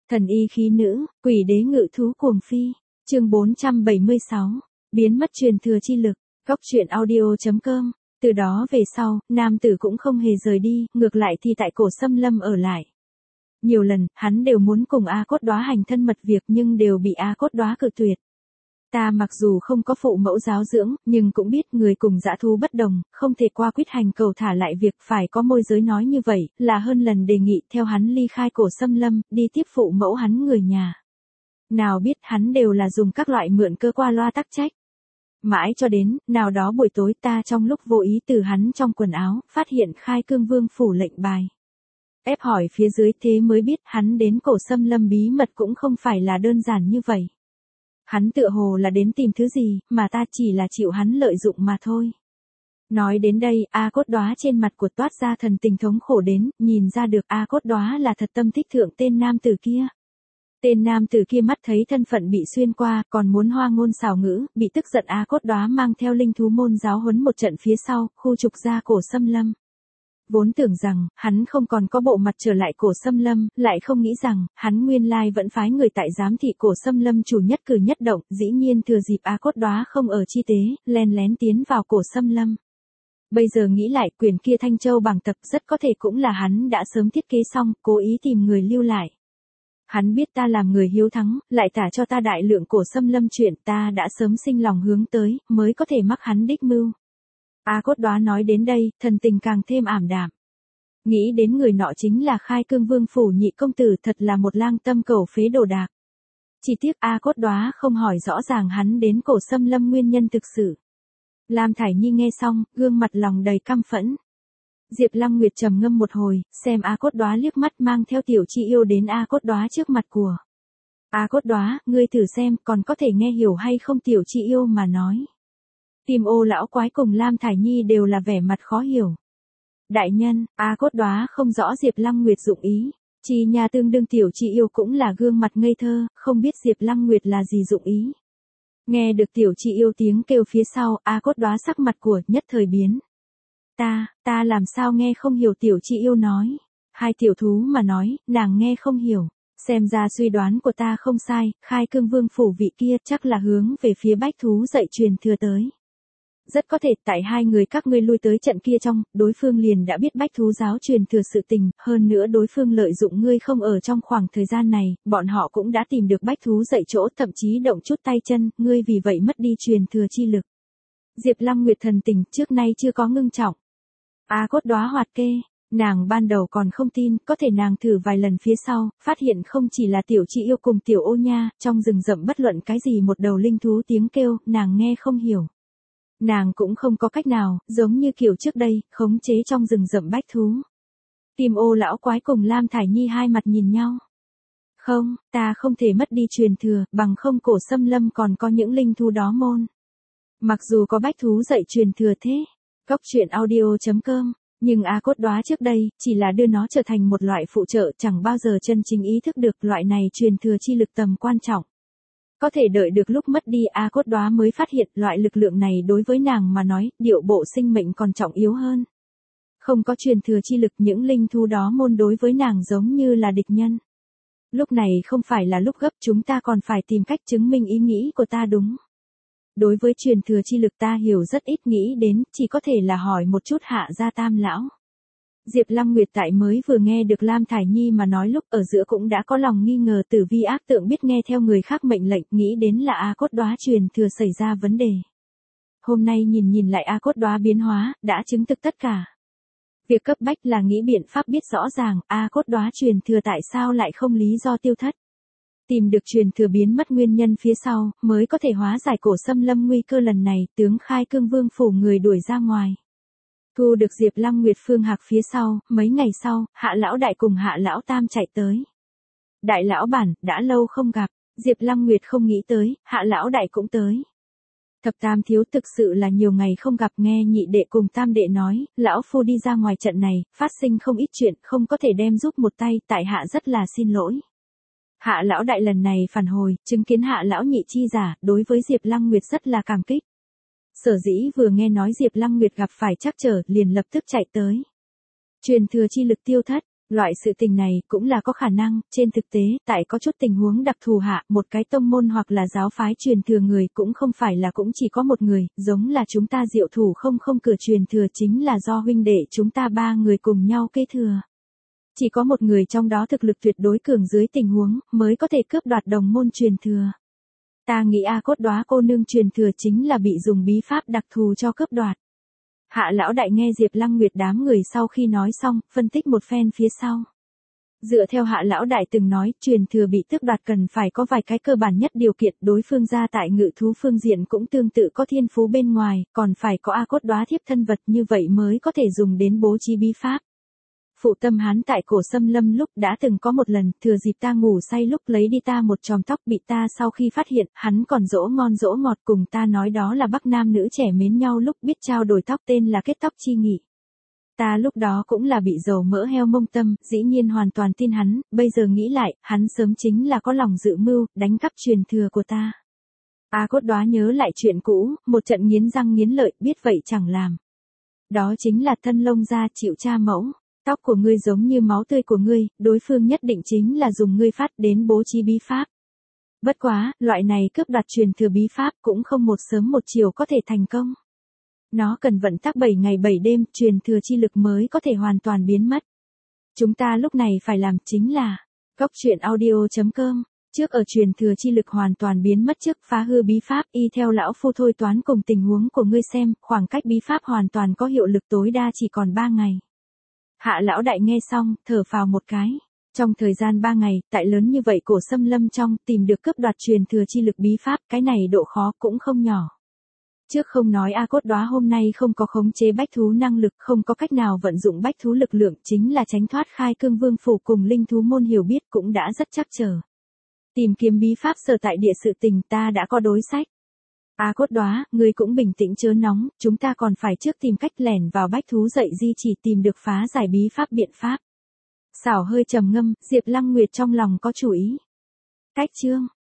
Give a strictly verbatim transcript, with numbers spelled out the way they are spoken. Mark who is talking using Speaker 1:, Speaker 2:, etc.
Speaker 1: Thần y khí nữ, quỷ đế ngự thú cuồng phi. Chương bốn trăm bảy mươi sáu. Biến mất truyền thừa chi lực. Góc truyện audio chấm com. Từ đó về sau, nam tử cũng không hề rời đi, ngược lại thì tại Cổ Sâm Lâm ở lại. Nhiều lần, hắn đều muốn cùng A Cốt Đóa hành thân mật việc nhưng đều bị A Cốt Đóa cự tuyệt. Ta mặc dù không có phụ mẫu giáo dưỡng, nhưng cũng biết người cùng dã thú bất đồng, không thể qua quyết hành cầu thả lại việc phải có môi giới nói như vậy, là hơn lần đề nghị theo hắn ly khai Cổ Sâm Lâm, đi tiếp phụ mẫu hắn người nhà. Nào biết hắn đều là dùng các loại mượn cơ qua loa tắc trách. Mãi cho đến, nào đó buổi tối ta trong lúc vô ý từ hắn trong quần áo, phát hiện Khai Cương Vương phủ lệnh bài. Ép hỏi phía dưới thế mới biết hắn đến Cổ Sâm Lâm bí mật cũng không phải là đơn giản như vậy. Hắn tựa hồ là đến tìm thứ gì, mà ta chỉ là chịu hắn lợi dụng mà thôi. Nói đến đây, A Cốt Đóa trên mặt của toát ra thần tình thống khổ đến, nhìn ra được A Cốt Đóa là thật tâm thích thượng tên nam tử kia. Tên nam tử kia mắt thấy thân phận bị xuyên qua, còn muốn hoa ngôn xảo ngữ, bị tức giận A Cốt Đóa mang theo linh thú môn giáo huấn một trận phía sau, khu trục ra Cổ Sâm Lâm. Vốn tưởng rằng, hắn không còn có bộ mặt trở lại Cổ Sâm Lâm, lại không nghĩ rằng, hắn nguyên lai vẫn phái người tại giám thị Cổ Sâm Lâm chủ nhất cử nhất động, dĩ nhiên thừa dịp A Cốt Đóa không ở chi tế, len lén tiến vào Cổ Sâm Lâm. Bây giờ nghĩ lại, quyền kia Thanh Châu bảng tập rất có thể cũng là hắn đã sớm thiết kế xong, cố ý tìm người lưu lại. Hắn biết ta làm người hiếu thắng, lại tả cho ta đại lượng Cổ Sâm Lâm chuyện, ta đã sớm sinh lòng hướng tới, mới có thể mắc hắn đích mưu. A Cốt Đóa nói đến đây, thần tình càng thêm ảm đạm. Nghĩ đến người nọ chính là Khai Cương Vương phủ nhị công tử, thật là một lang tâm cầu phế đồ đạc. Chỉ tiếc A Cốt Đóa không hỏi rõ ràng hắn đến Cổ Sâm Lâm nguyên nhân thực sự. Lam Thải Nhi nghe xong, gương mặt lòng đầy căm phẫn. Diệp Lăng Nguyệt trầm ngâm một hồi, xem A Cốt Đóa liếc mắt mang theo Tiểu Chi Yêu đến A Cốt Đóa trước mặt của. A Cốt Đóa, ngươi thử xem, còn có thể nghe hiểu hay không Tiểu Chi Yêu mà nói. Tim Ô lão quái cùng Lam Thải Nhi đều là vẻ mặt khó hiểu. Đại nhân, A Cốt Đóa không rõ Diệp Lăng Nguyệt dụng ý. Chi nhà tương đương Tiểu Chi Yêu cũng là gương mặt ngây thơ, không biết Diệp Lăng Nguyệt là gì dụng ý. Nghe được Tiểu Chi Yêu tiếng kêu phía sau, A Cốt Đóa sắc mặt của nhất thời biến. Ta, ta làm sao nghe không hiểu Tiểu Chi Yêu nói. Hai tiểu thú mà nói, nàng nghe không hiểu. Xem ra suy đoán của ta không sai, Khai Cương Vương phủ vị kia chắc là hướng về phía bách thú dạy truyền thừa tới. Rất có thể tại hai người các ngươi lui tới trận kia trong, đối phương liền đã biết bách thú giáo truyền thừa sự tình, hơn nữa đối phương lợi dụng ngươi không ở trong khoảng thời gian này, bọn họ cũng đã tìm được bách thú dạy chỗ, thậm chí động chút tay chân, ngươi vì vậy mất đi truyền thừa chi lực. Diệp Lăng Nguyệt thần tình trước nay chưa có ngưng trọng. A Cốt Đóa hoạt kê, nàng ban đầu còn không tin, có thể nàng thử vài lần phía sau, phát hiện không chỉ là Tiểu Chi Yêu cùng Tiểu Ô Nha, trong rừng rậm bất luận cái gì một đầu linh thú tiếng kêu, nàng nghe không hiểu. Nàng cũng không có cách nào, giống như kiểu trước đây, khống chế trong rừng rậm bách thú. Tim Ô lão quái cùng Lam Thải Nhi hai mặt nhìn nhau. Không, ta không thể mất đi truyền thừa, bằng không Cổ Sâm Lâm còn có những linh thú đó môn. Mặc dù có bách thú dạy truyền thừa thế, góc truyện audio chấm com, nhưng A Cốt Đóa trước đây, chỉ là đưa nó trở thành một loại phụ trợ, chẳng bao giờ chân chính ý thức được loại này truyền thừa chi lực tầm quan trọng. Có thể đợi được lúc mất đi A Cốt Đóa mới phát hiện loại lực lượng này đối với nàng mà nói, điệu bộ sinh mệnh còn trọng yếu hơn. Không có truyền thừa chi lực, những linh thú đó môn đối với nàng giống như là địch nhân. Lúc này không phải là lúc gấp, chúng ta còn phải tìm cách chứng minh ý nghĩ của ta đúng. Đối với truyền thừa chi lực ta hiểu rất ít, nghĩ đến, chỉ có thể là hỏi một chút Hạ gia Tam lão. Diệp Lăng Nguyệt tại mới vừa nghe được Lam Thải Nhi mà nói lúc ở giữa cũng đã có lòng nghi ngờ Tử Vi ác tượng biết nghe theo người khác mệnh lệnh, nghĩ đến là A Cốt Đóa truyền thừa xảy ra vấn đề. Hôm nay nhìn nhìn lại A Cốt Đóa biến hóa, đã chứng thực tất cả. Việc cấp bách là nghĩ biện pháp biết rõ ràng A Cốt Đóa truyền thừa tại sao lại không lý do tiêu thất. Tìm được truyền thừa biến mất nguyên nhân phía sau, mới có thể hóa giải Cổ Sâm Lâm nguy cơ lần này, tướng Khai Cương Vương phủ người đuổi ra ngoài. Thu được Diệp Lăng Nguyệt phương hạc phía sau, mấy ngày sau, Hạ lão đại cùng Hạ lão tam chạy tới. Đại lão bản, đã lâu không gặp, Diệp Lăng Nguyệt không nghĩ tới, Hạ lão đại cũng tới. Thập tam thiếu thực sự là nhiều ngày không gặp, nghe nhị đệ cùng tam đệ nói, lão phu đi ra ngoài trận này, phát sinh không ít chuyện, không có thể đem giúp một tay, tại hạ rất là xin lỗi. Hạ lão đại lần này phản hồi, chứng kiến Hạ lão nhị chi giả, đối với Diệp Lăng Nguyệt rất là cảm kích. Sở dĩ vừa nghe nói Diệp Lăng Nguyệt gặp phải trắc trở, liền lập tức chạy tới. Truyền thừa chi lực tiêu thất, Loại sự tình này cũng là có khả năng, trên thực tế, tại có chút tình huống đặc thù hạ, một cái tông môn hoặc là giáo phái truyền thừa người cũng không phải là cũng chỉ có một người, giống là chúng ta Diệu Thủ không không cửa truyền thừa chính là do huynh đệ chúng ta ba người cùng nhau kế thừa. Chỉ có một người trong đó thực lực tuyệt đối cường dưới tình huống, mới có thể cướp đoạt đồng môn truyền thừa. Ta nghĩ A Cốt Đóa cô nương truyền thừa chính là bị dùng bí pháp đặc thù cho cướp đoạt. Hạ lão đại nghe Diệp Lăng Nguyệt đám người sau khi nói xong, phân tích một phen phía sau. Dựa theo hạ lão đại từng nói, truyền thừa bị tước đoạt cần phải có vài cái cơ bản nhất điều kiện, đối phương gia tại ngự thú phương diện cũng tương tự có thiên phú bên ngoài, còn phải có A Cốt Đóa thiếp thân vật như vậy mới có thể dùng đến bố trí bí pháp. Phụ tâm hắn tại cổ xâm lâm lúc đã từng có một lần, thừa dịp ta ngủ say lúc lấy đi ta một chòm tóc bị ta sau khi phát hiện, hắn còn dỗ ngon dỗ ngọt cùng ta nói đó là bắc nam nữ trẻ mến nhau lúc biết trao đổi tóc tên là kết tóc chi nghị. Ta lúc đó cũng là bị dầu mỡ heo mông tâm, dĩ nhiên hoàn toàn tin hắn, bây giờ nghĩ lại, hắn sớm chính là có lòng dự mưu, đánh cắp truyền thừa của ta. A Cốt Đóa nhớ lại chuyện cũ, một trận nghiến răng nghiến lợi, biết vậy chẳng làm. Đó chính là thân lông ra chịu cha mẫu. Tóc của ngươi giống như máu tươi của ngươi, đối phương nhất định chính là dùng ngươi phát đến bố trí bí pháp. Bất quá, loại này cướp đoạt truyền thừa bí pháp cũng không một sớm một chiều có thể thành công. Nó cần vận tắc bảy ngày bảy đêm, truyền thừa chi lực mới có thể hoàn toàn biến mất. Chúng ta lúc này phải làm chính là Cốc truyện audio chấm com. Trước ở truyền thừa chi lực hoàn toàn biến mất trước phá hư bí pháp, y theo lão phu thôi toán cùng tình huống của ngươi xem, khoảng cách bí pháp hoàn toàn có hiệu lực tối đa chỉ còn ba ngày. Hạ lão đại nghe xong, thở phào một cái. Trong thời gian ba ngày, tại lớn như vậy cổ xâm lâm trong, tìm được cướp đoạt truyền thừa chi lực bí pháp, cái này độ khó cũng không nhỏ. Trước không nói A Cốt Đóa hôm nay không có khống chế bách thú năng lực, không có cách nào vận dụng bách thú lực lượng, chính là tránh thoát khai cương vương phủ cùng linh thú môn hiểu biết cũng đã rất chắc trở. Tìm kiếm bí pháp sở tại địa sự tình ta đã có đối sách. A Cốt Đóa, ngươi cũng bình tĩnh chớ nóng, chúng ta còn phải trước tìm cách lẻn vào bách thú dậy di chỉ tìm được phá giải bí pháp biện pháp. Xảo hơi trầm ngâm, Diệp Lăng Nguyệt trong lòng có chủ ý. Cách chương